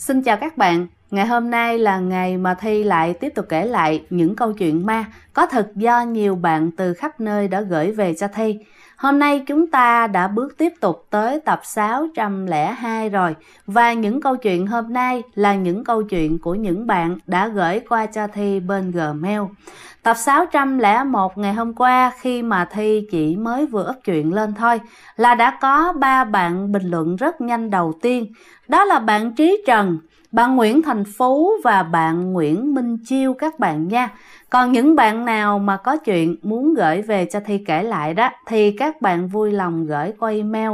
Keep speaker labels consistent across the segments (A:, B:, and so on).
A: Xin chào các bạn, ngày hôm nay là ngày mà Thi lại tiếp tục kể lại những câu chuyện ma có thật do nhiều bạn từ khắp nơi đã gửi về cho Thi. Hôm nay chúng ta đã bước tiếp tục tới tập 602 rồi, và những câu chuyện hôm nay là những câu chuyện của những bạn đã gửi qua cho Thi bên Gmail. Tập 601 ngày hôm qua, khi mà Thi chỉ mới vừa up chuyện lên thôi, là đã có 3 bạn bình luận rất nhanh đầu tiên. Đó là bạn Trí Trần, bạn Nguyễn Thành Phú và bạn Nguyễn Minh Chiêu các bạn nha. Còn những bạn nào mà có chuyện muốn gửi về cho Thi kể lại đó, thì các bạn vui lòng gửi qua email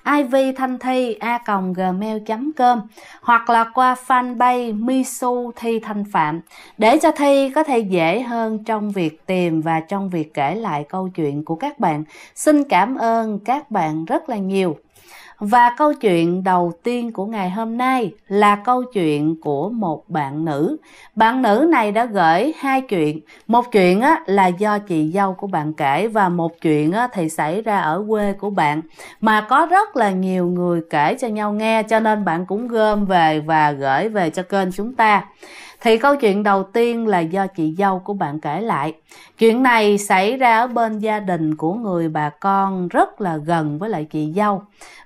A: ivthanthi@gmail.com hoặc là qua fanpage Misu Thi Thanh Phạm, để cho Thi có thể dễ hơn trong việc tìm và trong việc kể lại câu chuyện của các bạn. Xin cảm ơn các bạn rất là nhiều. Và câu chuyện đầu tiên của ngày hôm nay là câu chuyện của một bạn nữ. Bạn nữ này đã gửi 2 chuyện. Một chuyện là do chị dâu của bạn kể, và một chuyện thì xảy ra ở quê của bạn, mà có rất là nhiều người kể cho nhau nghe, cho nên bạn cũng gom về và gửi về cho kênh chúng ta. Thì câu chuyện đầu tiên là do chị dâu của bạn kể lại. Chuyện này xảy ra ở bên gia đình của người bà con rất là gần với lại chị dâu.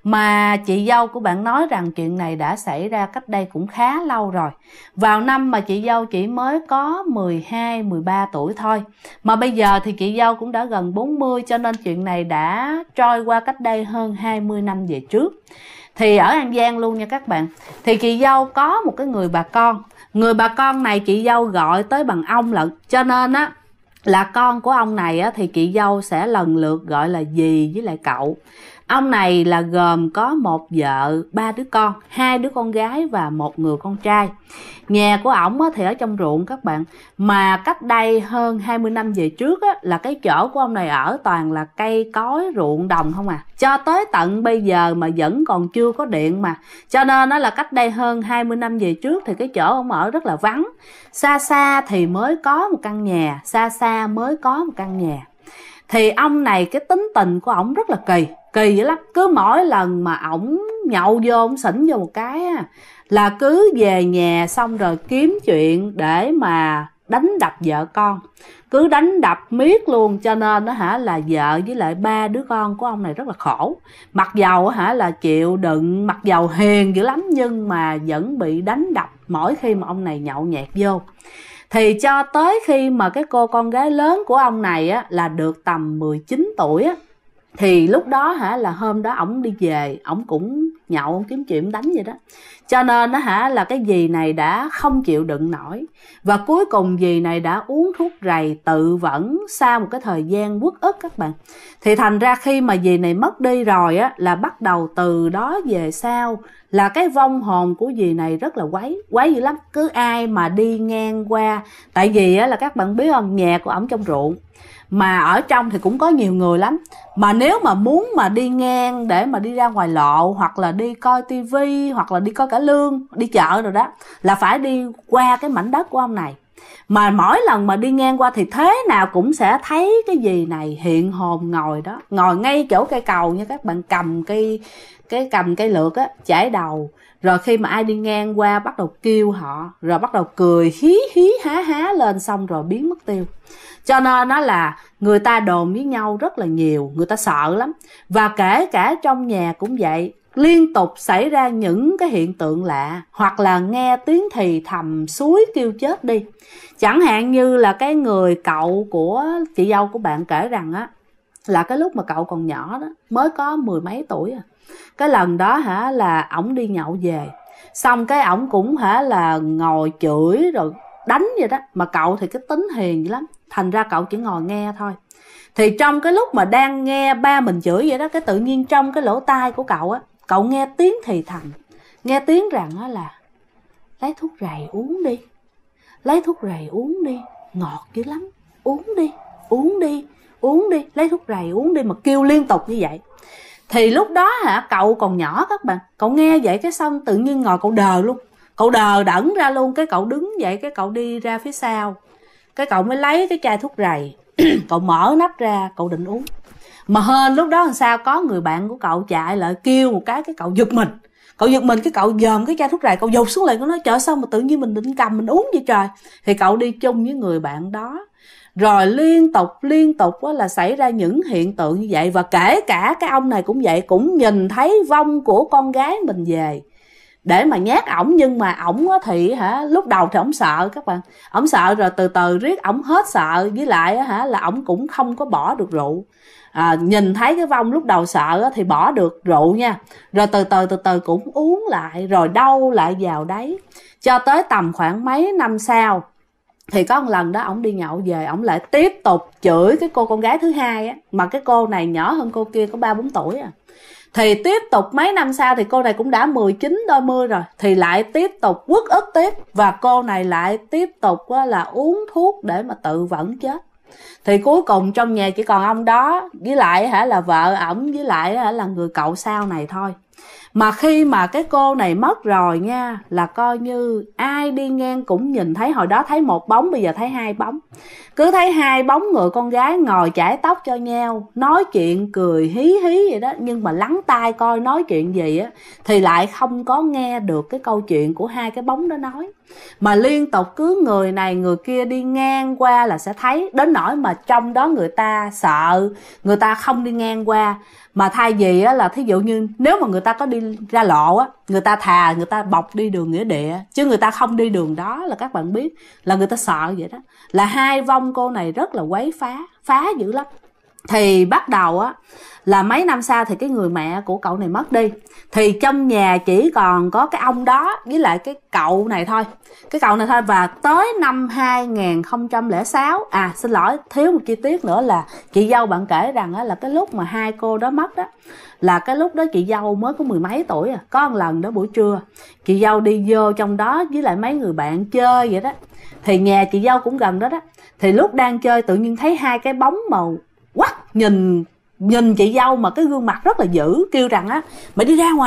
A: Mà chị dâu của bạn nói rằng chuyện này đã xảy ra cách đây cũng khá lâu rồi. Vào năm mà chị dâu chỉ mới có 12-13 tuổi thôi. Mà bây giờ thì chị dâu cũng đã gần 40, cho nên chuyện này đã trôi qua cách đây hơn 20 năm về trước. Thì ở An Giang luôn nha các bạn. Thì chị dâu có một cái người bà con. Người bà con này chị dâu gọi tới bằng ông lận, cho nên là con của ông này thì chị dâu sẽ lần lượt gọi là dì với lại cậu. Ông này là gồm có một vợ, 3 đứa con, 2 đứa con gái và 1 người con trai. Nhà của ổng thì ở trong ruộng các bạn. Mà cách đây hơn 20 năm về trước là cái chỗ của ông này ở toàn là cây cối, ruộng đồng không à. Cho tới tận bây giờ mà vẫn còn chưa có điện mà. Cho nên là cách đây hơn 20 năm về trước thì cái chỗ ông ở rất là vắng. Xa xa thì mới có một căn nhà, xa xa mới có một căn nhà. Thì ông này cái tính tình của ổng rất là kỳ dữ lắm. Cứ mỗi lần mà ổng nhậu vô, ổng xỉn vô một cái là cứ về nhà xong rồi kiếm chuyện để mà đánh đập vợ con. Cứ đánh đập miết luôn, cho nên là vợ với lại 3 đứa con của ông này rất là khổ. Mặc dầu là chịu đựng, mặc dầu hiền dữ lắm, nhưng mà vẫn bị đánh đập mỗi khi mà ông này nhậu nhẹt vô. Thì cho tới khi mà cái cô con gái lớn của ông này là được tầm 19 tuổi thì lúc đó là hôm đó ổng đi về, ổng cũng nhậu, ổng kiếm chuyện đánh vậy đó. Cho nên là cái dì này đã không chịu đựng nổi, và cuối cùng dì này đã uống thuốc rầy tự vẫn sau một cái thời gian uất ức các bạn. Thì thành ra khi mà dì này mất đi rồi là bắt đầu từ đó về sau là cái vong hồn của dì này rất là quấy dữ lắm. Cứ ai mà đi ngang qua, tại vì là các bạn biết không, nhà của ổng trong ruộng, mà ở trong thì cũng có nhiều người lắm. Mà nếu mà muốn mà đi ngang để mà đi ra ngoài lộ, hoặc là đi coi tivi, hoặc là đi coi cả lương, đi chợ rồi đó, là phải đi qua cái mảnh đất của ông này. Mà mỗi lần mà đi ngang qua thì thế nào cũng sẽ thấy cái dì này hiện hồn ngồi đó, ngồi ngay chỗ cây cầu nha các bạn, cầm cây lược chải đầu. Rồi khi mà ai đi ngang qua bắt đầu kêu họ, rồi bắt đầu cười hí hí há há lên, xong rồi biến mất tiêu. Cho nên là người ta đồn với nhau rất là nhiều, người ta sợ lắm. Và kể cả trong nhà cũng vậy, liên tục xảy ra những cái hiện tượng lạ, hoặc là nghe tiếng thì thầm suối kêu chết đi. Chẳng hạn như là cái người cậu của chị dâu của bạn kể rằng là cái lúc mà cậu còn nhỏ đó, mới có 10 mấy tuổi cái lần đó là ổng đi nhậu về, xong cái ổng cũng là ngồi chửi rồi đánh vậy đó. Mà cậu thì cái tính hiền dữ lắm, thành ra cậu chỉ ngồi nghe thôi. Thì trong cái lúc mà đang nghe ba mình chửi vậy đó, cái tự nhiên trong cái lỗ tai của cậu cậu nghe tiếng thì thầm, nghe tiếng rằng là lấy thuốc rầy uống đi, lấy thuốc rầy uống đi, ngọt dữ lắm, uống đi, uống đi, uống đi, lấy thuốc rầy uống đi, mà kêu liên tục như vậy. Thì lúc đó cậu còn nhỏ các bạn, cậu nghe vậy cái xong tự nhiên ngồi cậu đờ luôn, cậu đờ đẫn ra luôn. Cái cậu đứng dậy, cái cậu đi ra phía sau, cái cậu mới lấy cái chai thuốc rầy cậu mở nắp ra, cậu định uống. Mà hên lúc đó làm sao có người bạn của cậu chạy lại kêu một cái cậu giật mình. Cậu giật mình, cái cậu dòm cái chai thuốc rày, cậu dụt xuống liền, cậu nói trời sao mà tự nhiên mình định cầm mình uống vậy trời. Thì cậu đi chung với người bạn đó, rồi liên tục là xảy ra những hiện tượng như vậy. Và kể cả cái ông này cũng vậy, cũng nhìn thấy vong của con gái mình về để mà nhát ổng. Nhưng mà ổng thì lúc đầu thì ổng sợ các bạn, ổng sợ rồi từ từ riết ổng hết sợ. Với lại là ổng cũng không có bỏ được rượu. Nhìn thấy cái vong lúc đầu sợ thì bỏ được rượu nha, rồi từ từ cũng uống lại, rồi đâu lại vào đấy. Cho tới tầm khoảng mấy năm sau thì có một lần đó ổng đi nhậu về, ổng lại tiếp tục chửi cái cô con gái thứ hai á, mà cái cô này nhỏ hơn cô kia có 3-4 tuổi à. Thì tiếp tục mấy năm sau thì cô này cũng đã 19 đôi mươi rồi, thì lại tiếp tục uất ức tiếp. Và cô này lại tiếp tục là uống thuốc để mà tự vẫn chết. Thì cuối cùng trong nhà chỉ còn ông đó với lại là vợ ổng, với lại là người cậu sau này thôi. Mà khi mà cái cô này mất rồi nha, là coi như ai đi ngang cũng nhìn thấy. Hồi đó thấy một bóng, bây giờ thấy hai bóng. Cứ thấy hai bóng người con gái ngồi chải tóc cho nhau, nói chuyện cười hí hí vậy đó. Nhưng mà lắng tai coi nói chuyện gì á thì lại không có nghe được cái câu chuyện của hai cái bóng đó nói. Mà liên tục cứ người này người kia đi ngang qua là sẽ thấy. Đến nỗi mà trong đó người ta sợ, người ta không đi ngang qua. Mà thay vì là thí dụ như nếu mà người ta có đi ra lộ á, người ta bọc đi đường nghĩa địa, chứ người ta không đi đường đó, là các bạn biết là người ta sợ vậy đó. Là hai vong cô này rất là quấy phá dữ lắm. Thì bắt đầu là mấy năm sau thì cái người mẹ của cậu này mất đi. Thì trong nhà chỉ còn có cái ông đó với lại cái cậu này thôi. Và tới năm 2006, xin lỗi, thiếu một chi tiết nữa là chị dâu bạn kể rằng là cái lúc mà hai cô đó mất đó, là cái lúc đó chị dâu mới có 10 mấy tuổi à. Có một lần đó buổi trưa, chị dâu đi vô trong đó với lại mấy người bạn chơi vậy đó. Thì nhà chị dâu cũng gần đó đó. Thì lúc đang chơi tự nhiên thấy hai cái bóng màu quắc nhìn chị dâu mà cái gương mặt rất là dữ, kêu rằng mày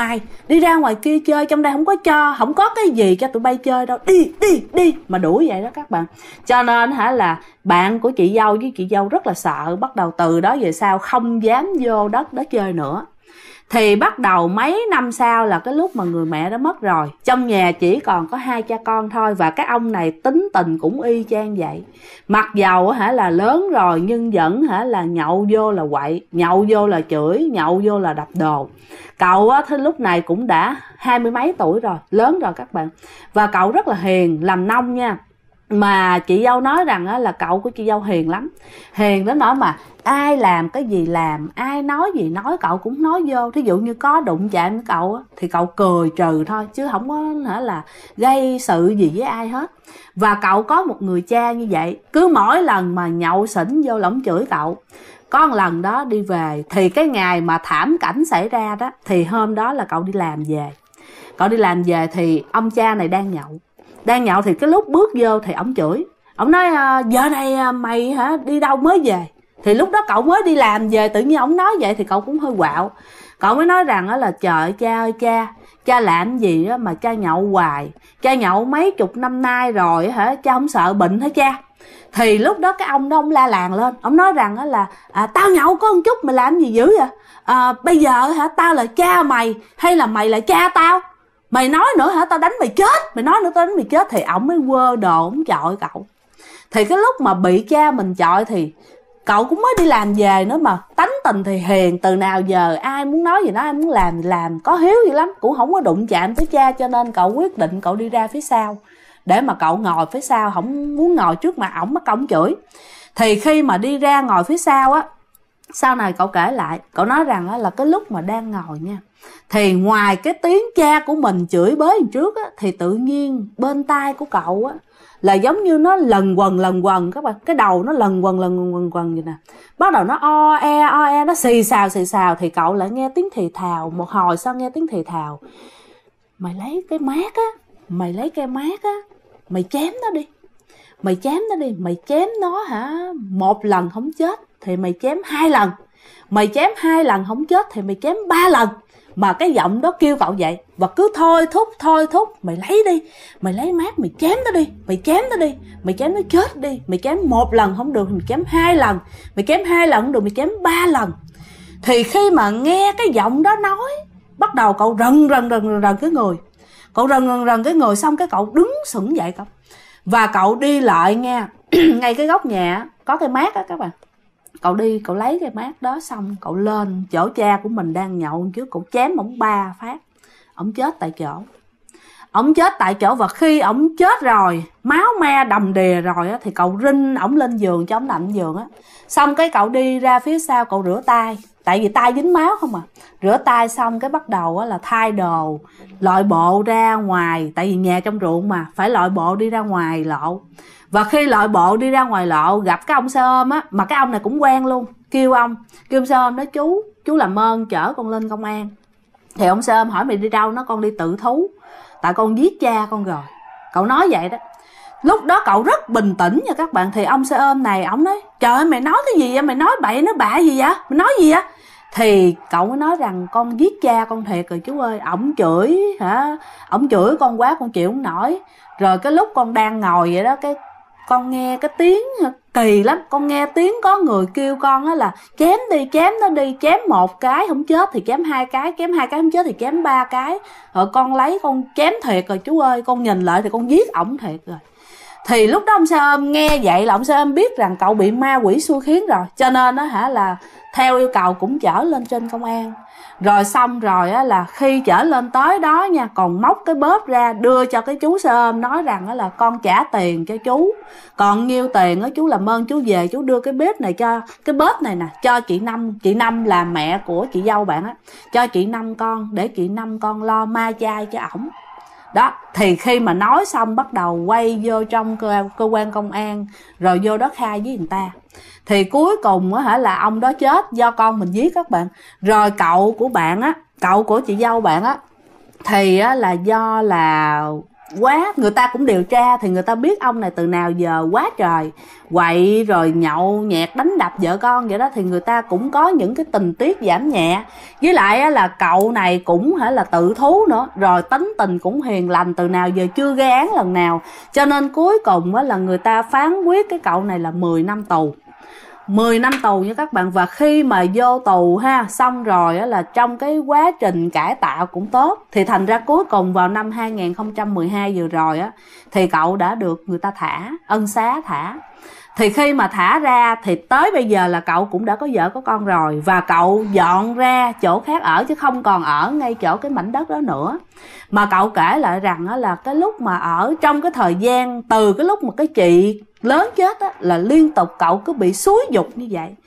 A: đi ra ngoài kia chơi, trong đây không có cái gì cho tụi bay chơi đâu, đi mà đuổi vậy đó các bạn. Cho nên là bạn của chị dâu với chị dâu rất là sợ, bắt đầu từ đó về sau không dám vô đất đó chơi nữa. Thì bắt đầu mấy năm sau là cái lúc mà người mẹ đã mất rồi, trong nhà chỉ còn có hai cha con thôi. Và cái ông này tính tình cũng y chang vậy. Mặc dầu là lớn rồi nhưng vẫn là nhậu vô là quậy, nhậu vô là chửi, nhậu vô là đập đồ. Cậu thì lúc này cũng đã 20 mấy tuổi rồi, lớn rồi các bạn. Và cậu rất là hiền, làm nông nha. Mà chị dâu nói rằng là cậu của chị dâu hiền lắm. Hiền đến nỗi mà ai làm cái gì làm, ai nói gì nói cậu cũng nói vô. Thí dụ như có đụng chạm với cậu thì cậu cười trừ thôi, chứ không có là gây sự gì với ai hết. Và cậu có một người cha như vậy, cứ mỗi lần mà nhậu xỉn vô lỏng chửi cậu. Có một lần đó đi về, thì cái ngày mà thảm cảnh xảy ra đó, thì hôm đó là cậu đi làm về. Cậu đi làm về thì ông cha này đang nhậu thì cái lúc bước vô thì ổng chửi. Ổng nói giờ này mày đi đâu mới về. Thì lúc đó cậu mới đi làm về, tự nhiên ổng nói vậy thì cậu cũng hơi quạo. Cậu mới nói rằng là trời cha ơi cha làm gì đó mà cha nhậu hoài, cha nhậu mấy chục năm nay rồi cha không sợ bệnh hả cha. Thì lúc đó cái ông đó ông la làng lên, ông nói rằng là tao nhậu có một chút mày làm gì dữ vậy, bây giờ tao là cha mày hay là mày là cha tao, mày nói nữa tao đánh mày chết, mày nói nữa tao đánh mày chết. Thì ổng mới quơ đồ ổng chọi cậu. Thì cái lúc mà bị cha mình chọi thì cậu cũng mới đi làm về nữa, mà tánh tình thì hiền, từ nào giờ ai muốn nói gì nói, ai muốn làm thì làm, có hiếu gì lắm, cũng không có đụng chạm tới cha. Cho nên cậu quyết định cậu đi ra phía sau để mà cậu ngồi phía sau, không muốn ngồi trước mặt ổng, bắt ổng chửi. Thì khi mà đi ra ngồi phía sau sau này cậu kể lại, cậu nói rằng là cái lúc mà đang ngồi nha, thì ngoài cái tiếng cha của mình chửi bới trước thì tự nhiên bên tai của cậu là giống như nó lần quần các bạn, cái đầu nó lần quần vậy nè. Bắt đầu nó o e nó xì xào thì cậu lại nghe tiếng thì thào. Một hồi sau nghe tiếng thì thào: mày lấy cái mát mày chém nó đi, mày chém nó một lần không chết thì mày chém 2 lần, mày chém 2 lần không chết thì mày chém 3 lần. Mà cái giọng đó kêu cậu vậy, và cứ thôi thúc, mày lấy đi, mày lấy mát mày chém nó đi, mày chém nó chết đi, mày chém 1 lần không được thì mày chém 2 lần, mày chém 2 lần không được mày chém 3 lần. Thì khi mà nghe cái giọng đó nói bắt đầu cậu rần cái người. Cậu rần cái người xong cái cậu đứng sững dậy cậu. Và cậu đi lại nghe, ngay cái góc nhà có cái mát á các bạn. Cậu đi, cậu lấy cái mát đó xong cậu lên chỗ cha của mình đang nhậu trước, cậu chém ổng 3 phát. Ổng chết tại chỗ. Ổng chết tại chỗ, và khi ổng chết rồi, máu me đầm đìa rồi á, thì cậu rinh ổng lên giường cho ổng nằm giường á. Xong cái cậu đi ra phía sau cậu rửa tay, tại vì tay dính máu không à. Rửa tay xong cái bắt đầu á là thay đồ, lội bộ ra ngoài, tại vì nhà trong ruộng mà, phải lội bộ đi ra ngoài lộ. Và khi lội bộ đi ra ngoài lộ gặp cái ông xe ôm á, mà cái ông này cũng quen luôn, kêu ông xe ôm nói chú làm ơn chở con lên công an. Thì ông xe ôm hỏi mày đi đâu? Nó con đi tự thú, tại con giết cha con rồi. Cậu nói vậy đó. Lúc đó cậu rất bình tĩnh nha các bạn. Thì ông xe ôm này ổng nói trời ơi mày nói cái gì vậy, mày nói bậy nói bạ gì vậy, mày nói gì vậy? Thì cậu mới nói rằng con giết cha con thiệt rồi chú ơi. Ổng chửi hả, ổng chửi con quá con chịu không nổi. Rồi cái lúc con đang ngồi vậy đó, cái con nghe cái tiếng kỳ lắm. Con nghe tiếng có người kêu con á là chém đi, chém nó đi, chém 1 cái không chết thì chém 2 cái, chém 2 cái không chết thì chém 3 cái. Rồi con lấy con chém thiệt rồi chú ơi. Con nhìn lại thì con giết ổng thiệt rồi. Thì lúc đó ông xe ôm nghe vậy là ông xe ôm biết rằng cậu bị ma quỷ xui khiến rồi, cho nên đó hả là theo yêu cầu cũng chở lên trên công an. Rồi xong rồi á là khi chở lên tới đó nha, còn móc cái bóp ra đưa cho cái chú xe ôm, nói rằng á là con trả tiền cho chú, còn nhiêu tiền á chú làm ơn chú về chú đưa cái bếp này cho, cái bóp này nè cho chị Năm là mẹ của chị dâu bạn á, cho chị Năm con, để chị Năm con lo ma chay cho ổng. Đó, thì khi mà nói xong bắt đầu quay vô trong cơ quan công an, rồi vô đó khai với người ta. Thì cuối cùng á hả là ông đó chết do con mình giết các bạn. Rồi cậu của bạn á, cậu của chị dâu bạn á, thì á là do là quá, người ta cũng điều tra thì người ta biết ông này từ nào giờ quá trời quậy rồi nhậu nhẹt đánh đập vợ con vậy đó, thì người ta cũng có những cái tình tiết giảm nhẹ. Với lại á là cậu này cũng hả là tự thú nữa, rồi tính tình cũng hiền lành, từ nào giờ chưa gây án lần nào, cho nên cuối cùng á là người ta phán quyết cái cậu này là 10 năm tù. 10 năm tù nha các bạn. Và khi mà vô tù ha, xong rồi á là trong cái quá trình cải tạo cũng tốt, thì thành ra cuối cùng vào năm 2012 vừa rồi á, thì cậu đã được người ta thả, ân xá thả. Thì khi mà thả ra thì tới bây giờ là cậu cũng đã có vợ có con rồi, và cậu dọn ra chỗ khác ở chứ không còn ở ngay chỗ cái mảnh đất đó nữa. Mà cậu kể lại rằng á là cái lúc mà ở trong cái thời gian từ cái lúc mà cái chị lớn chết á, là liên tục cậu cứ bị xúi dục như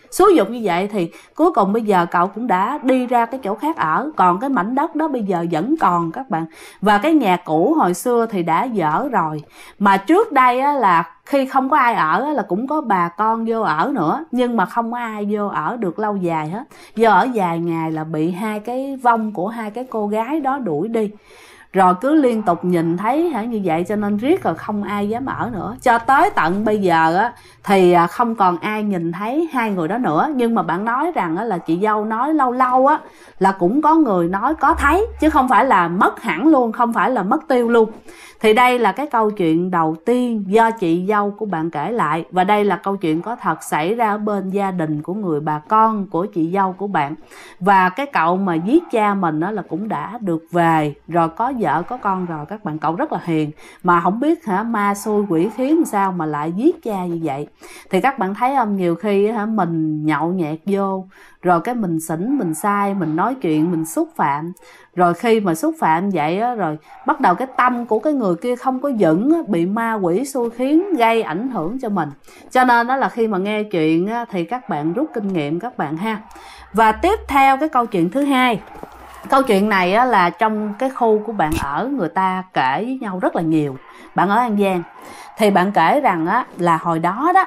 A: vậy. Thì cuối cùng bây giờ cậu cũng đã đi ra cái chỗ khác ở, còn cái mảnh đất đó bây giờ vẫn còn các bạn. Và cái nhà cũ hồi xưa thì đã dỡ rồi. Mà trước đây á là khi không có ai ở á, là cũng có bà con vô ở nữa, nhưng mà không có ai vô ở được lâu dài hết. Vô ở vài ngày là bị 2 cái vong của 2 cái cô gái đó đuổi đi. Rồi cứ liên tục nhìn thấy hả như vậy, cho nên riết rồi không ai dám ở nữa. Cho tới tận bây giờ á thì không còn ai nhìn thấy 2 người đó nữa. Nhưng mà bạn nói rằng á là chị dâu nói lâu lâu á là cũng có người nói có thấy, chứ không phải là mất hẳn luôn, không phải là mất tiêu luôn. Thì đây là cái câu chuyện đầu tiên do chị dâu của bạn kể lại. Và đây là câu chuyện có thật xảy ra ở bên gia đình của người bà con của chị dâu của bạn. Và cái cậu mà giết cha mình đó là cũng đã được về, rồi có vợ có con rồi các bạn. Cậu rất là hiền, mà không biết hả ma xui quỷ khiến sao mà lại giết cha như vậy. Thì các bạn thấy không, nhiều khi hả mình nhậu nhẹt vô, rồi cái mình xỉn, mình sai, mình nói chuyện, mình xúc phạm. Rồi khi mà xúc phạm vậy á, rồi bắt đầu cái tâm của cái người kia không có vững á, bị ma quỷ xui khiến gây ảnh hưởng cho mình. Cho nên đó là khi mà nghe chuyện á, thì các bạn rút kinh nghiệm các bạn ha. Và tiếp theo cái câu chuyện thứ hai. Câu chuyện này á, là trong cái khu của bạn ở, người ta kể với nhau rất là nhiều. Bạn ở An Giang thì bạn kể rằng á, là hồi đó đó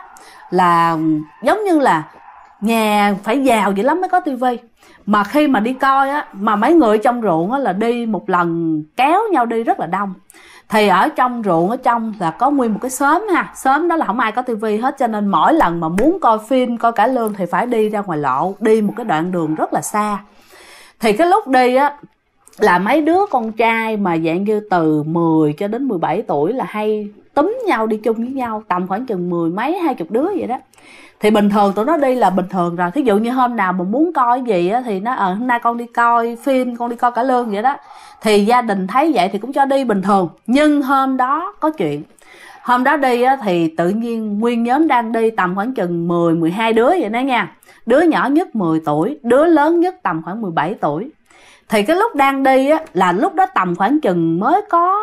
A: là giống như là nhà phải giàu vậy lắm mới có tivi. Mà khi mà đi coi á, mà mấy người trong ruộng á, là đi một lần kéo nhau đi rất là đông. Thì ở trong ruộng ở trong là có nguyên một cái xóm ha. Xóm đó là không ai có tivi hết, cho nên mỗi lần mà muốn coi phim, coi cải lương thì phải đi ra ngoài lộ, đi một cái đoạn đường rất là xa. Thì cái lúc đi á là mấy đứa con trai mà dạng như từ 10 cho đến 17 tuổi là hay túm nhau đi chung với nhau, tầm khoảng chừng 10 mấy 20 đứa vậy đó. Thì bình thường tụi nó đi là bình thường rồi. Thí dụ như hôm nào mà muốn coi cái gì á, thì nó hôm nay con đi coi phim, con đi coi cải lương vậy đó, thì gia đình thấy vậy thì cũng cho đi bình thường. Nhưng hôm đó có chuyện. Hôm đó đi á, thì tự nhiên nguyên nhóm đang đi tầm khoảng chừng 10-12 đứa vậy đó nha. Đứa nhỏ nhất 10 tuổi, đứa lớn nhất tầm khoảng 17 tuổi. Thì cái lúc đang đi á, là lúc đó tầm khoảng chừng mới có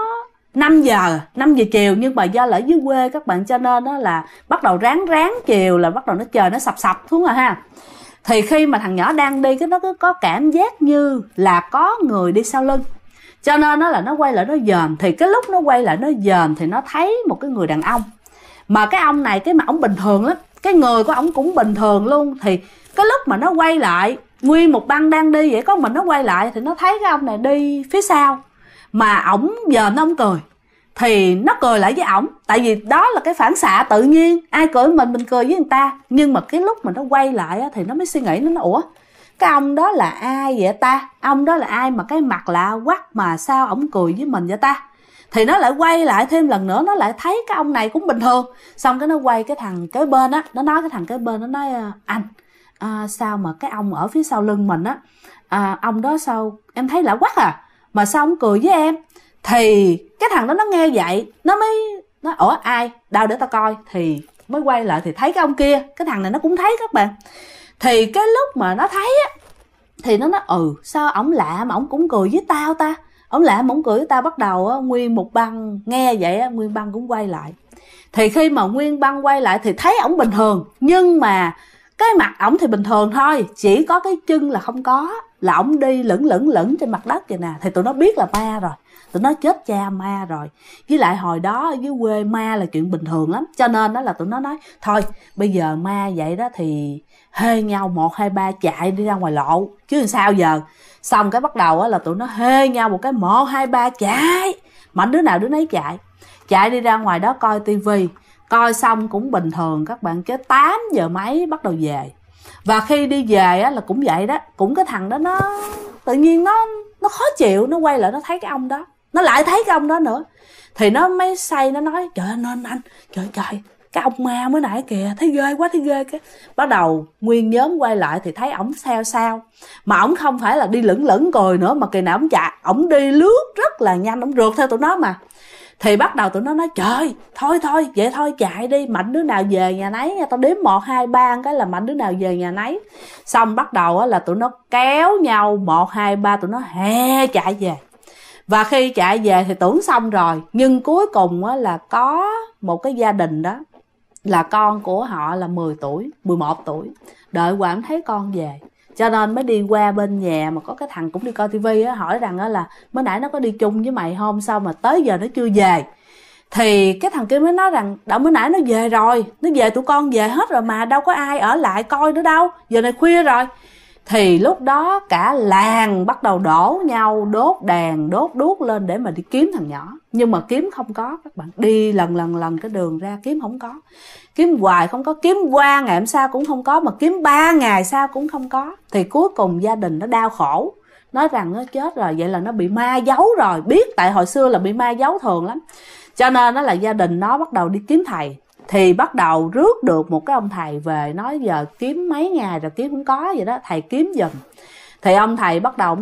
A: 5 giờ chiều. Nhưng mà do là ở dưới quê các bạn, cho nên đó là bắt đầu ráng chiều là bắt đầu nó trời nó sập xuống rồi ha. Thì khi mà thằng nhỏ đang đi, cái nó cứ có cảm giác như là có người đi sau lưng, cho nên nó là nó quay lại nó dòm. Thì cái lúc nó quay lại nó dòm thì nó thấy một cái người đàn ông, mà cái ông này cái mặt ổng bình thường lắm, cái người của ổng cũng bình thường luôn. Thì cái lúc mà nó quay lại, nguyên một băng đang đi vậy, có mình nó quay lại thì nó thấy cái ông này đi phía sau, mà ổng dòm nó, ổng cười. Thì nó cười lại với ổng, tại vì đó là cái phản xạ tự nhiên, ai cười với mình cười với người ta. Nhưng mà cái lúc mà nó quay lại á, thì nó mới suy nghĩ, nó nói ủa, cái ông đó là ai vậy ta? Ông đó là ai mà cái mặt lạ quắc mà sao ổng cười với mình vậy ta? Thì nó lại quay lại thêm lần nữa, nó lại thấy cái ông này cũng bình thường. Xong cái nó quay cái thằng kế bên á, nó nói cái thằng kế bên, nó nói anh, sao mà cái ông ở phía sau lưng mình á, ông đó sao em thấy lạ quắc à, mà sao ông cười với em? Thì cái thằng đó nó nghe vậy, nó mới nói ủa ai? Đâu để tao coi. Thì mới quay lại thì thấy cái ông kia, cái thằng này nó cũng thấy các bạn. Thì cái lúc mà nó thấy á, thì nó nói sao ổng lạ mà ổng cũng cười với tao ta? Ổng lạ mà ổng cười với tao. Bắt đầu á, nguyên một băng nghe vậy á, nguyên băng cũng quay lại. Thì khi mà nguyên băng quay lại thì thấy ổng bình thường, nhưng mà cái mặt ổng thì bình thường thôi, chỉ có cái chân là không có, là ổng đi lững trên mặt đất vậy nè. Thì tụi nó biết là ma rồi, tụi nó chết cha ma rồi. Với lại hồi đó ở dưới quê ma là chuyện bình thường lắm, cho nên đó là tụi nó nói thôi bây giờ ma vậy đó thì hê nhau 1, 2, 3 chạy đi ra ngoài lộ chứ làm sao giờ. Xong cái bắt đầu là tụi nó hê nhau một cái 1, 2, 3 chạy, mạnh đứa nào đứa nấy chạy đi ra ngoài đó coi tivi. Coi xong cũng bình thường các bạn, chứ 8 giờ mấy bắt đầu về. Và khi đi về á, là cũng vậy đó, cũng cái thằng đó nó tự nhiên nó khó chịu, nó quay lại nó thấy cái ông đó, nó lại thấy cái ông đó nữa. Thì nó mới say, nó nói trời ơi anh, trời cái ông ma mới nãy kìa, thấy ghê quá, thấy ghê cái. Bắt đầu nguyên nhóm quay lại thì thấy ổng sao, mà ổng không phải là đi lững cười nữa, mà kỳ nào ổng chạy, ổng đi lướt rất là nhanh, ổng rượt theo tụi nó mà. Thì bắt đầu tụi nó nói trời thôi vậy thôi chạy đi, mạnh đứa nào về nhà nấy nha, tao đếm 1, 2, 3 cái là mạnh đứa nào về nhà nấy. Xong bắt đầu là tụi nó kéo nhau 1, 2, 3, tụi nó hè chạy về. Và khi chạy về thì tưởng xong rồi, nhưng cuối cùng là có một cái gia đình đó, là con của họ là 10 tuổi, 11 tuổi, đợi hoài thấy con về, cho nên mới đi qua bên nhà mà có cái thằng cũng đi coi tivi á, hỏi rằng là mới nãy nó có đi chung với mày không, sao mà tới giờ nó chưa về. Thì cái thằng kia mới nói rằng đã mới nãy nó về rồi, nó về tụi con về hết rồi mà, đâu có ai ở lại coi nữa đâu, giờ này khuya rồi. Thì lúc đó cả làng bắt đầu đổ nhau đốt đèn đốt đuốc lên để mà đi kiếm thằng nhỏ. Nhưng mà kiếm không có các bạn, đi lần cái đường ra kiếm không có, kiếm hoài không có, kiếm qua ngày hôm sau cũng không có, mà kiếm 3 ngày sau cũng không có. Thì cuối cùng gia đình nó đau khổ, nói rằng nó chết rồi, vậy là nó bị ma giấu rồi. Biết tại hồi xưa là bị ma giấu thường lắm, cho nên đó là gia đình nó bắt đầu đi kiếm thầy. Thì bắt đầu rước được một cái ông thầy về, nói giờ kiếm mấy ngày rồi kiếm không có vậy đó, thầy kiếm giùm. Thì ông thầy bắt đầu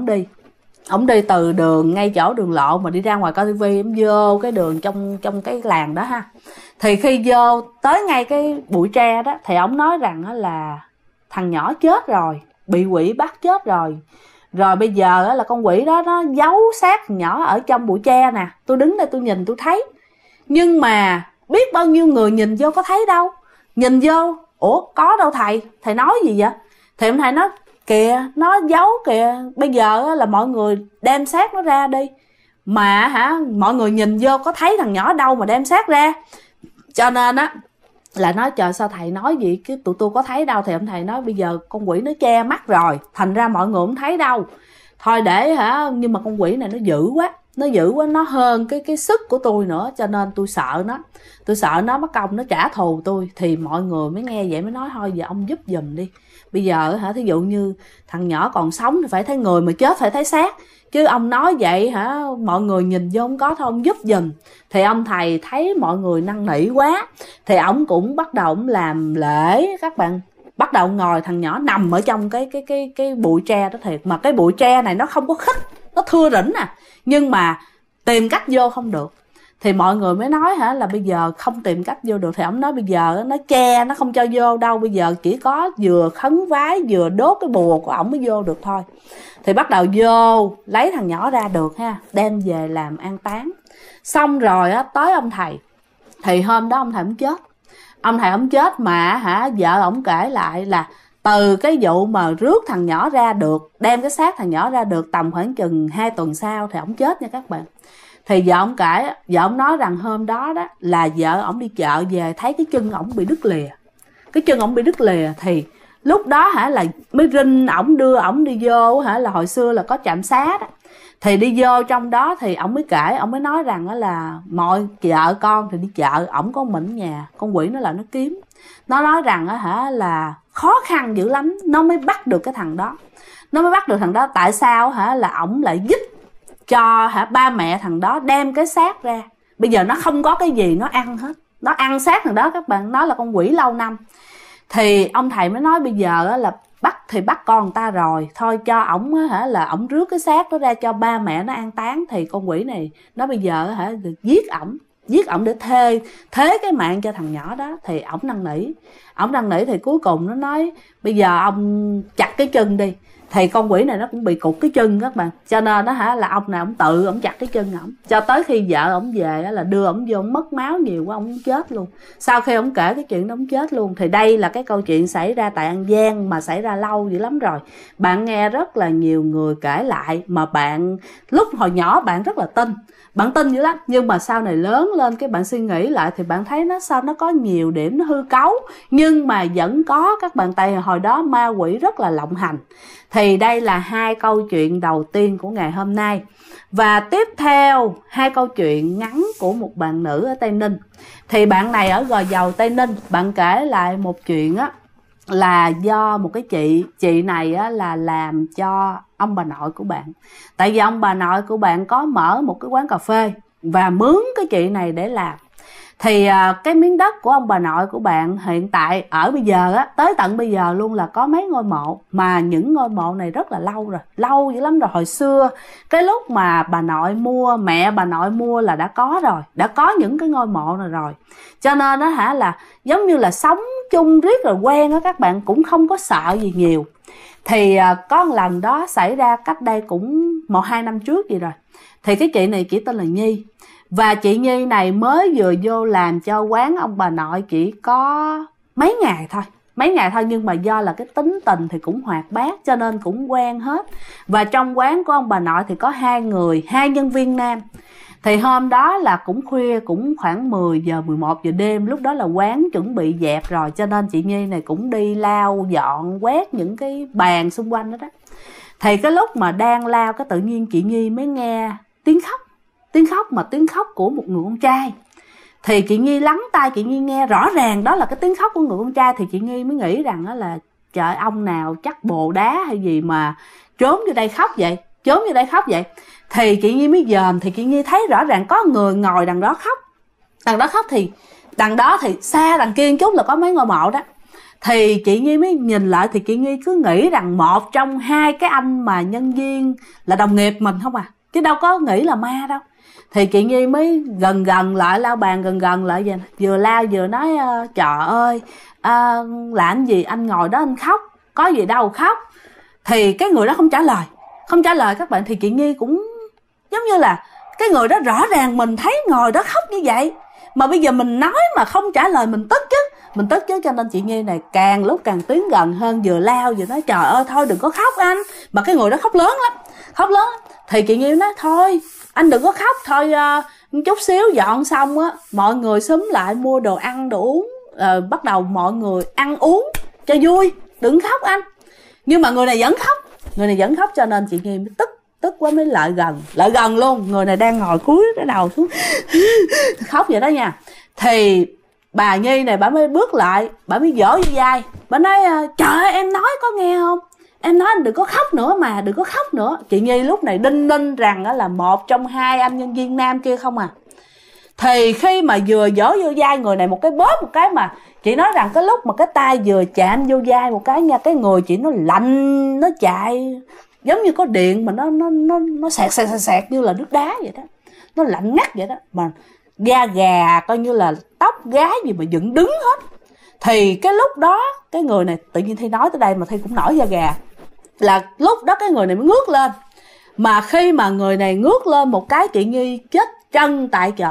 A: ổng đi từ đường ngay chỗ đường lộ mà đi ra ngoài coi tivi, ổng vô cái đường trong cái làng đó ha. Thì khi vô tới ngay cái bụi tre đó thì ổng nói rằng là thằng nhỏ chết rồi, bị quỷ bắt chết rồi. Rồi bây giờ là con quỷ đó nó giấu xác thằng nhỏ ở trong bụi tre nè, tôi đứng đây tôi nhìn tôi thấy. Nhưng mà biết bao nhiêu người nhìn vô có thấy đâu. Nhìn vô, ủa có đâu thầy nói gì vậy? Thì ông thầy nói kìa, nó giấu kìa, bây giờ là mọi người đem xác nó ra đi. Mà mọi người nhìn vô có thấy thằng nhỏ đâu mà đem xác ra. Cho nên là nói trời sao thầy nói gì, cái tụi tôi có thấy đâu. Thì ông thầy nói bây giờ con quỷ nó che mắt rồi, thành ra mọi người không thấy đâu. Thôi để nhưng mà con quỷ này nó dữ quá, nó dữ quá, nó hơn cái sức của tôi nữa, cho nên tôi sợ nó mất công nó trả thù tôi. Thì mọi người mới nghe vậy mới nói thôi giờ ông giúp giùm đi. Bây giờ hả, thí dụ như thằng nhỏ còn sống thì phải thấy người, mà chết phải thấy xác, chứ ông nói vậy hả, mọi người nhìn vô không có, thôi ông giúp giùm. Thì ông thầy thấy mọi người năn nỉ quá thì ông cũng bắt đầu ông làm lễ các bạn, bắt đầu ngồi thằng nhỏ nằm ở trong cái bụi tre đó. Thiệt mà cái bụi tre này nó không có khích, nó thưa rỉnh à, nhưng mà tìm cách vô không được. Thì mọi người mới nói hả là bây giờ không tìm cách vô được. Thì ông nói bây giờ nó che, nó không cho vô đâu, bây giờ chỉ có vừa khấn vái vừa đốt cái bùa của ổng mới vô được thôi. Thì bắt đầu vô lấy thằng nhỏ ra được ha, đem về làm an táng. Xong rồi á, tới ông thầy. Thì hôm đó ông thầy ổng chết. Ông thầy ổng chết mà hả, vợ ổng kể lại là từ cái vụ mà rước thằng nhỏ ra được, đem cái xác thằng nhỏ ra được tầm khoảng chừng 2 tuần sau thì ổng chết nha các bạn. Thì vợ ổng kể, vợ ổng nói rằng hôm đó đó là vợ ổng đi chợ về thấy cái chân ổng bị đứt lìa. Cái chân ổng bị đứt lìa thì lúc đó hả là mới rinh ổng, đưa ổng đi vô hả, là hồi xưa là có trạm xá đó. Thì đi vô trong đó thì ổng mới kể, ổng mới nói rằng là mọi vợ con thì đi chợ, ổng có mình ở nhà, con quỷ nó là nó kiếm. Nó nói rằng hả là khó khăn dữ lắm nó mới bắt được cái thằng đó. Nó mới bắt được thằng đó. Tại sao hả là ổng lại giúp cho hả ba mẹ thằng đó đem cái xác ra. Bây giờ nó không có cái gì nó ăn hết, nó ăn xác thằng đó các bạn, nó là con quỷ lâu năm. Thì ông thầy mới nói bây giờ là bắt con người ta rồi, thôi cho ổng hả là ổng rước cái xác đó ra cho ba mẹ nó an táng. Thì con quỷ này nó bây giờ hả được giết ổng để thế cái mạng cho thằng nhỏ đó. Thì ổng năn nỉ thì cuối cùng nó nói bây giờ ông chặt cái chân đi. Thì con quỷ này nó cũng bị cụt cái chân các bạn, cho nên nó hả là ông này ông tự ông chặt cái chân ổng, cho tới khi vợ ổng về là đưa ổng vô, ổng mất máu nhiều quá ổng chết luôn. Sau khi ổng kể cái chuyện đó ổng chết luôn. Thì đây là cái câu chuyện xảy ra tại An Giang mà xảy ra lâu dữ lắm rồi. Bạn nghe rất là nhiều người kể lại mà bạn lúc hồi nhỏ bạn rất là bạn tin dữ lắm, nhưng mà sau này lớn lên cái bạn suy nghĩ lại thì bạn thấy nó sao nó có nhiều điểm nó hư cấu, nhưng mà vẫn có các bạn, tại hồi đó ma quỷ rất là lộng hành. Thì đây là 2 câu chuyện đầu tiên của ngày hôm nay. Và tiếp theo 2 câu chuyện ngắn của một bạn nữ ở Tây Ninh. Thì bạn này ở Gò Dầu Tây Ninh, bạn kể lại một chuyện á là do một cái chị này á là làm cho ông bà nội của bạn. Tại vì ông bà nội của bạn có mở một cái quán cà phê và mướn cái chị này để làm. Thì cái miếng đất của ông bà nội của bạn hiện tại ở bây giờ á, tới tận bây giờ luôn là có mấy ngôi mộ. Mà những ngôi mộ này rất là lâu rồi, lâu dữ lắm rồi. Hồi xưa cái lúc mà mẹ bà nội mua là đã có những cái ngôi mộ này rồi. Cho nên đó hả là giống như là sống chung riết rồi quen á, các bạn cũng không có sợ gì nhiều. Thì có một lần đó xảy ra cách đây cũng 1-2 năm trước gì rồi. Thì cái chị này chỉ tên là Nhi. Và chị Nhi này mới vừa vô làm cho quán ông bà nội chỉ có mấy ngày thôi, nhưng mà do là cái tính tình thì cũng hoạt bát cho nên cũng quen hết. Và trong quán của ông bà nội thì có 2 nhân viên nam. Thì hôm đó là cũng khuya, cũng khoảng 10 giờ 11 giờ đêm, lúc đó là quán chuẩn bị dẹp rồi, cho nên chị Nhi này cũng đi lau dọn quét những cái bàn xung quanh đó đó. Thì cái lúc mà đang lau cái tự nhiên chị Nhi mới nghe tiếng khóc của một người con trai. Thì chị Nhi lắng tai, chị Nhi nghe rõ ràng đó là cái tiếng khóc của người con trai. Thì chị Nhi mới nghĩ rằng đó là trời, ông nào chắc bồ đá hay gì mà trốn vô đây khóc vậy. Thì chị Nhi mới dòm, thì chị Nhi thấy rõ ràng có người ngồi đằng đó khóc. Đằng đó thì xa đằng kia một chút là có mấy ngôi mộ đó. Thì chị Nhi mới nhìn lại, thì chị Nhi cứ nghĩ rằng một trong 2 cái anh mà nhân viên là đồng nghiệp mình không à, chứ đâu có nghĩ là ma đâu. Thì chị Nhi mới gần lại, lau bàn gần lại vậy, vừa lau vừa nói trời ơi, làm gì anh ngồi đó anh khóc, có gì đâu khóc. Thì cái người đó không trả lời các bạn. Thì chị Nhi cũng giống như là cái người đó rõ ràng mình thấy ngồi đó khóc như vậy, mà bây giờ mình nói mà không trả lời, mình tức chứ. Cho nên chị Nhi này càng lúc càng tiến gần hơn, vừa lao vừa nói trời ơi thôi đừng có khóc anh. Mà cái người đó khóc lớn lắm. Thì chị Nhi nói thôi anh đừng có khóc, thôi chút xíu dọn xong á, mọi người xúm lại mua đồ ăn đồ uống, bắt đầu mọi người ăn uống cho vui, đừng khóc anh. Nhưng mà người này vẫn khóc, cho nên chị Nhi mới tức. tức quá mới lại gần luôn. Người này đang ngồi cúi cái đầu xuống khóc vậy đó nha. Thì bà Nhi này bà mới bước lại, bà mới vỗ vô vai, bà nói trời ơi em nói có nghe không, em nói anh đừng có khóc nữa mà, đừng có khóc nữa. Chị Nhi lúc này đinh ninh rằng là một trong hai anh nhân viên nam kia không à. Thì khi mà vừa vỗ vô vai người này một cái bóp một cái, mà chị nói rằng cái lúc mà cái tay vừa chạm vô vai một cái nha, cái người chị nó lạnh, nó chạy giống như có điện mà nó sẹt như là nước đá vậy đó, nó lạnh ngắt vậy đó, mà da gà coi như là tóc gái gì mà dựng đứng hết. Thì cái lúc đó cái người này tự nhiên Thi nói tới đây mà Thi cũng nổi da gà, là lúc đó cái người này mới ngước lên, mà khi mà người này ngước lên một cái chị Nhi chết chân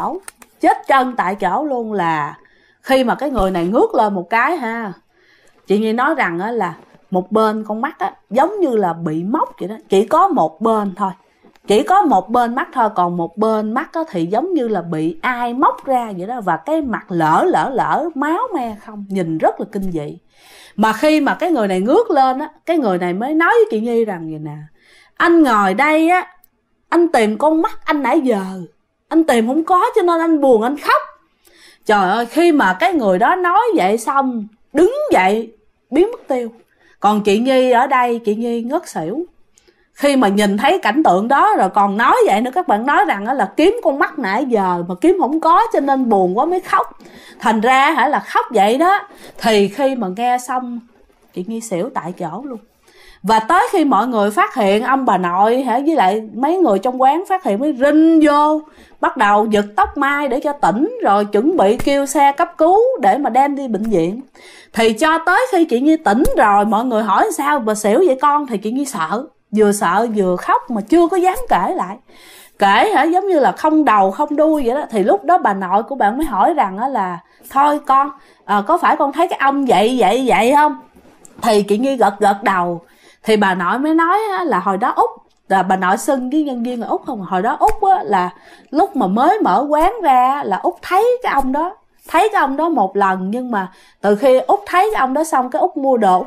A: tại chỗ luôn. Là khi mà cái người này ngước lên một cái ha, chị Nhi nói rằng á là một bên con mắt á giống như là bị móc vậy đó, chỉ có một bên thôi, chỉ có một bên mắt thôi, còn một bên mắt á thì giống như là bị ai móc ra vậy đó, và cái mặt lở máu me không, nhìn rất là kinh dị. Mà khi mà cái người này ngước lên á, cái người này mới nói với chị Nhi rằng vậy nè, anh ngồi đây á, anh tìm con mắt anh nãy giờ anh tìm không có cho nên anh buồn anh khóc. Trời ơi, khi mà cái người đó nói vậy xong đứng dậy biến mất tiêu. Còn chị Nhi ở đây, chị Nhi ngất xỉu khi mà nhìn thấy cảnh tượng đó, rồi còn nói vậy nữa. Các bạn nói rằng là kiếm con mắt nãy giờ mà kiếm không có cho nên buồn quá mới khóc, thành ra là khóc vậy đó. Thì khi mà nghe xong chị Nhi xỉu tại chỗ luôn. Và tới khi mọi người phát hiện, ông bà nội với lại mấy người trong quán phát hiện mới rinh vô, bắt đầu giật tóc mai để cho tỉnh, rồi chuẩn bị kêu xe cấp cứu để mà đem đi bệnh viện. Thì cho tới khi chị Nhi tỉnh rồi, mọi người hỏi sao bà xỉu vậy con, thì chị Nhi sợ vừa khóc mà chưa có dám kể lại. Kể giống như là không đầu không đuôi vậy đó. Thì lúc đó bà nội của bạn mới hỏi rằng là thôi con, có phải con thấy cái ông vậy không? Thì chị Nhi gật đầu. Thì bà nội mới nói là hồi đó Út, là bà nội xưng với nhân viên là Út không, hồi đó Út là lúc mà mới mở quán ra là Út thấy cái ông đó một lần, nhưng mà từ khi Út thấy cái ông đó xong cái Út mua đồ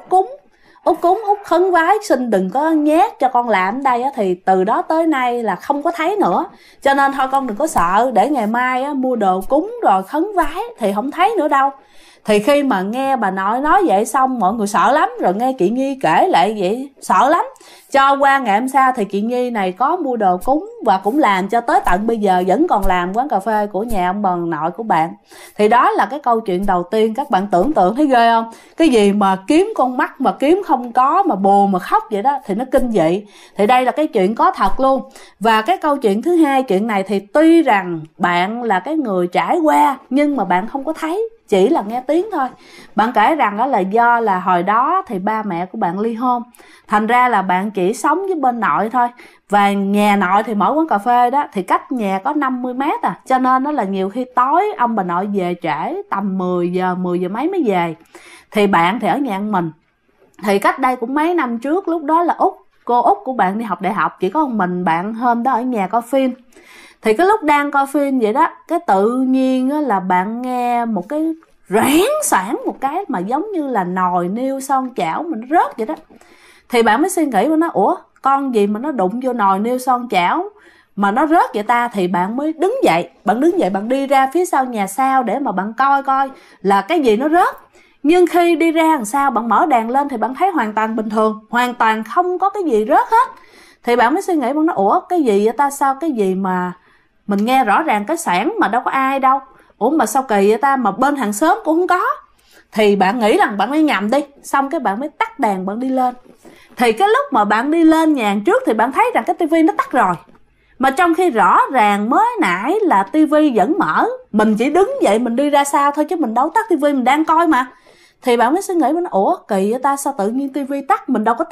A: Út cúng Út khấn vái xin đừng có nhét cho con làm ở đây á, thì từ đó tới nay là không có thấy nữa. Cho nên thôi con đừng có sợ, để ngày mai mua đồ cúng rồi khấn vái thì không thấy nữa đâu. Thì khi mà nghe bà nội nói vậy xong mọi người sợ lắm, rồi nghe chị Nhi kể lại vậy sợ lắm. Cho qua ngày hôm sau thì chị Nhi này có mua đồ cúng và cũng làm cho tới tận bây giờ vẫn còn làm quán cà phê của nhà ông bà nội của bạn. Thì đó là cái câu chuyện đầu tiên. Các bạn tưởng tượng thấy ghê không? Cái gì mà kiếm con mắt mà kiếm không có, mà buồn mà khóc vậy đó thì nó kinh dị. Thì đây là cái chuyện có thật luôn. Và cái câu chuyện thứ hai, chuyện này thì tuy rằng bạn là cái người trải qua nhưng mà bạn không có thấy, chỉ là nghe tiếng thôi. Bạn kể rằng đó là do là hồi đó thì ba mẹ của bạn ly hôn, thành ra là bạn chỉ sống với bên nội thôi. Và nhà nội thì mở quán cà phê đó thì cách nhà có 50 mét à, cho nên nó là nhiều khi tối ông bà nội về trễ tầm 10 giờ mấy mới về. Thì bạn thì ở nhà mình. Thì cách đây cũng mấy năm trước, lúc đó là cô Út của bạn đi học đại học, chỉ có một mình bạn hôm đó ở nhà coi phim. Thì cái lúc đang coi phim vậy đó, cái tự nhiên là bạn nghe một cái rẽn xoảng một cái mà giống như là nồi niêu son chảo mà nó rớt vậy đó. Thì bạn mới suy nghĩ và nói ủa con gì mà nó đụng vô nồi niêu son chảo mà nó rớt vậy ta. Thì bạn mới đứng dậy bạn đi ra phía sau nhà sau để mà bạn coi là cái gì nó rớt. Nhưng khi đi ra đằng sau bạn mở đèn lên thì bạn thấy hoàn toàn bình thường, hoàn toàn không có cái gì rớt hết. Thì bạn mới suy nghĩ, bạn nói ủa cái gì vậy ta, sao cái gì mà mình nghe rõ ràng cái xoảng mà đâu có ai đâu, ủa mà sao kỳ vậy ta, mà bên hàng xóm cũng không có. Thì bạn nghĩ rằng bạn mới nhầm đi, xong cái bạn mới tắt đèn bạn đi lên. Thì cái lúc mà bạn đi lên nhà trước thì bạn thấy rằng cái tivi nó tắt rồi, mà trong khi rõ ràng mới nãy là tivi vẫn mở. Mình chỉ đứng dậy mình đi ra sau thôi chứ mình đâu tắt tivi, mình đang coi mà. Thì bạn mới suy nghĩ, mình nói ủa kỳ vậy ta, sao tự nhiên tivi tắt, mình đâu có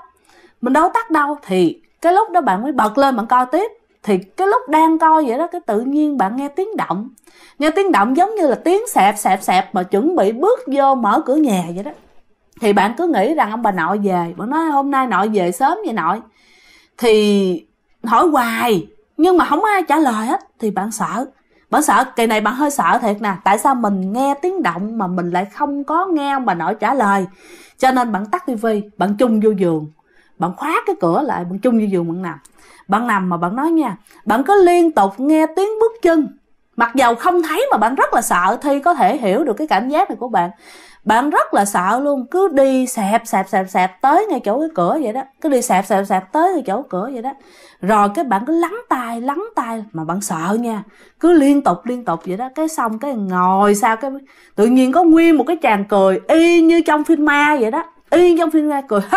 A: tắt đâu. Thì cái lúc đó bạn mới bật lên bạn coi tiếp. Thì cái lúc đang coi vậy đó, cái tự nhiên bạn nghe tiếng động giống như là tiếng xẹp mà chuẩn bị bước vô mở cửa nhà vậy đó. Thì bạn cứ nghĩ rằng ông bà nội về, bạn nói hôm nay nội về sớm vậy nội. Thì hỏi hoài nhưng mà không ai trả lời hết. Thì bạn sợ, kỳ này bạn hơi sợ thiệt nè. Tại sao mình nghe tiếng động mà mình lại không có nghe ông bà nội trả lời. Cho nên bạn tắt tivi, bạn chung vô giường, bạn khóa cái cửa lại, bạn chung vô giường bạn nằm. Bạn nằm mà bạn nói nha, bạn cứ liên tục nghe tiếng bước chân, mặc dầu không thấy mà bạn rất là sợ. Thi có thể hiểu được cái cảm giác này của bạn. Bạn rất là sợ luôn, cứ đi xẹp tới ngay chỗ cái cửa vậy đó, cứ đi xẹp tới ngay chỗ cửa vậy đó. Rồi cái bạn cứ lắng tai mà bạn sợ nha, cứ liên tục vậy đó. Cái xong cái ngồi sau cái tự nhiên có nguyên một cái tràng cười y như trong phim ma vậy đó, y trong phim ma cười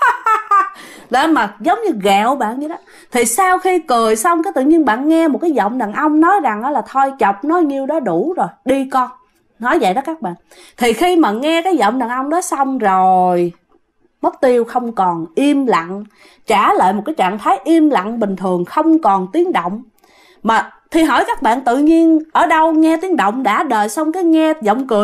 A: lên mà giống như ghẹo bạn vậy đó. Thì sau khi cười xong cái tự nhiên bạn nghe một cái giọng đàn ông nói rằng là thôi chọc nó nhiêu đó đủ rồi, đi con, nói vậy đó các bạn. Thì khi mà nghe cái giọng đàn ông đó xong rồi, mất tiêu, không còn, im lặng, trả lại một cái trạng thái im lặng bình thường, không còn tiếng động. Mà thì hỏi các bạn, tự nhiên ở đâu nghe tiếng động đã đời, xong cái nghe giọng cười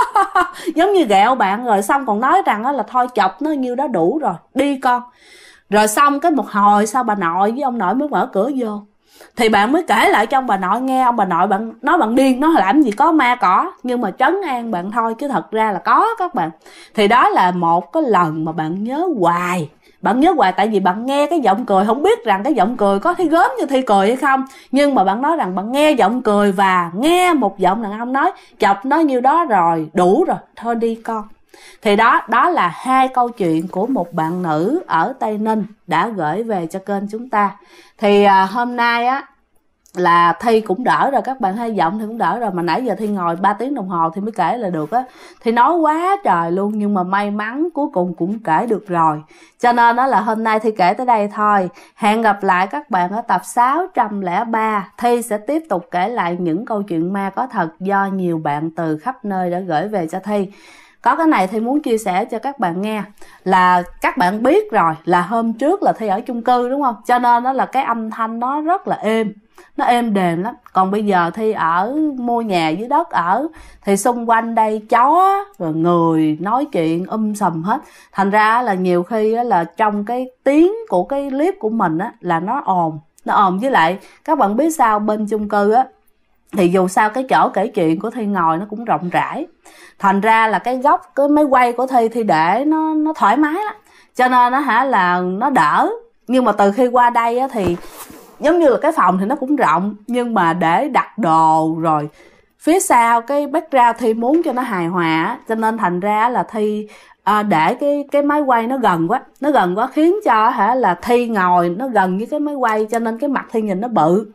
A: giống như ghẹo bạn, rồi xong còn nói rằng là thôi chọc nó nhiêu đó đủ rồi, đi con. Rồi xong cái một hồi sau bà nội với ông nội mới mở cửa vô. Thì bạn mới kể lại cho ông bà nội nghe. Ông bà nội bạn nói bạn điên, nó làm gì có ma cỏ. Nhưng mà trấn an bạn thôi, chứ thật ra là có các bạn. Thì đó là một cái lần mà bạn nhớ hoài. Bạn nhớ hoài tại vì bạn nghe cái giọng cười. Không biết rằng cái giọng cười có thấy gớm như Thi cười hay không, nhưng mà bạn nói rằng bạn nghe giọng cười và nghe một giọng đàn ông nói chọc nó nhiêu đó rồi, đủ rồi, thôi đi con. Thì đó là hai câu chuyện của một bạn nữ ở Tây Ninh đã gửi về cho kênh chúng ta. Thì hôm nay á là Thi cũng đỡ rồi các bạn, hai giọng thì cũng đỡ rồi. Mà nãy giờ Thi ngồi 3 tiếng đồng hồ thì mới kể là được á. Thì nói quá trời luôn, nhưng mà may mắn cuối cùng cũng kể được rồi. Cho nên đó là hôm nay Thi kể tới đây thôi. Hẹn gặp lại các bạn ở tập 603. Thi sẽ tiếp tục kể lại những câu chuyện ma có thật do nhiều bạn từ khắp nơi đã gửi về cho Thi. Có cái này Thi muốn chia sẻ cho các bạn nghe, là các bạn biết rồi là hôm trước là Thi ở chung cư đúng không, cho nên đó là cái âm thanh nó rất là êm, nó êm đềm lắm. Còn bây giờ Thi ở mua nhà dưới đất ở, thì xung quanh đây chó rồi người nói chuyện sùm hết, thành ra là nhiều khi là trong cái tiếng của cái clip của mình á là nó ồn. Với lại các bạn biết sao, bên chung cư á thì dù sao cái chỗ kể chuyện của Thi ngồi nó cũng rộng rãi, thành ra là cái góc cái máy quay của Thi để nó thoải mái lắm, cho nên là nó đỡ. Nhưng mà từ khi qua đây á thì giống như là cái phòng thì nó cũng rộng, nhưng mà để đặt đồ rồi phía sau cái background Thi muốn cho nó hài hòa, cho nên thành ra là Thi để cái máy quay nó gần quá khiến cho là Thi ngồi nó gần với cái máy quay, cho nên cái mặt Thi nhìn nó bự.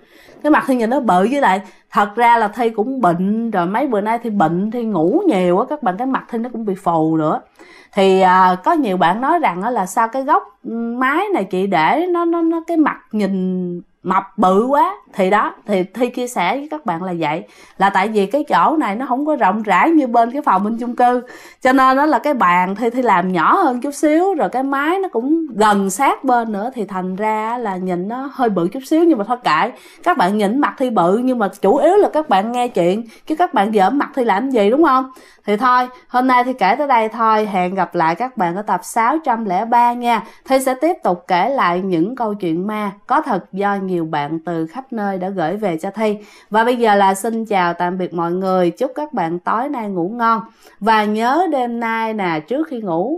A: Với lại thật ra là Thi cũng bệnh rồi, mấy bữa nay Thi bệnh, Thi ngủ nhiều á các bạn, cái mặt Thi nó cũng bị phù nữa. Thì có nhiều bạn nói rằng là sao cái góc máy này chị để nó cái mặt nhìn mập bự quá. Thì đó, thì Thi chia sẻ với các bạn là vậy, là tại vì cái chỗ này nó không có rộng rãi như bên cái phòng bên chung cư, cho nên đó là cái bàn Thi làm nhỏ hơn chút xíu, rồi cái máy nó cũng gần sát bên nữa, thì thành ra là nhìn nó hơi bự chút xíu. Nhưng mà thôi kệ, các bạn nhìn mặt Thi bự nhưng mà chủ yếu là các bạn nghe chuyện, chứ các bạn dởm mặt Thi làm gì, đúng không? Thì thôi, hôm nay Thi kể tới đây thôi. Hẹn gặp lại các bạn ở tập 603 nha. Thi sẽ tiếp tục kể lại những câu chuyện ma có thật do nhiều bạn từ khắp nơi đã gửi về cho Thi. Và bây giờ là xin chào tạm biệt mọi người. Chúc các bạn tối nay ngủ ngon. Và nhớ đêm nay nè, trước khi ngủ,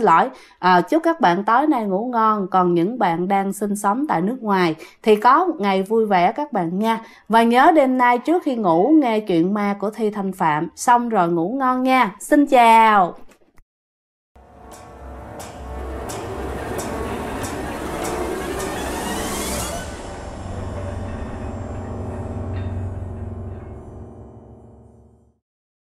A: chúc các bạn tối nay ngủ ngon. Còn những bạn đang sinh sống tại nước ngoài thì có một ngày vui vẻ các bạn nha. Và nhớ đêm nay trước khi ngủ nghe chuyện ma của Thi Thanh Phạm, xong rồi ngủ ngon nha. Xin chào.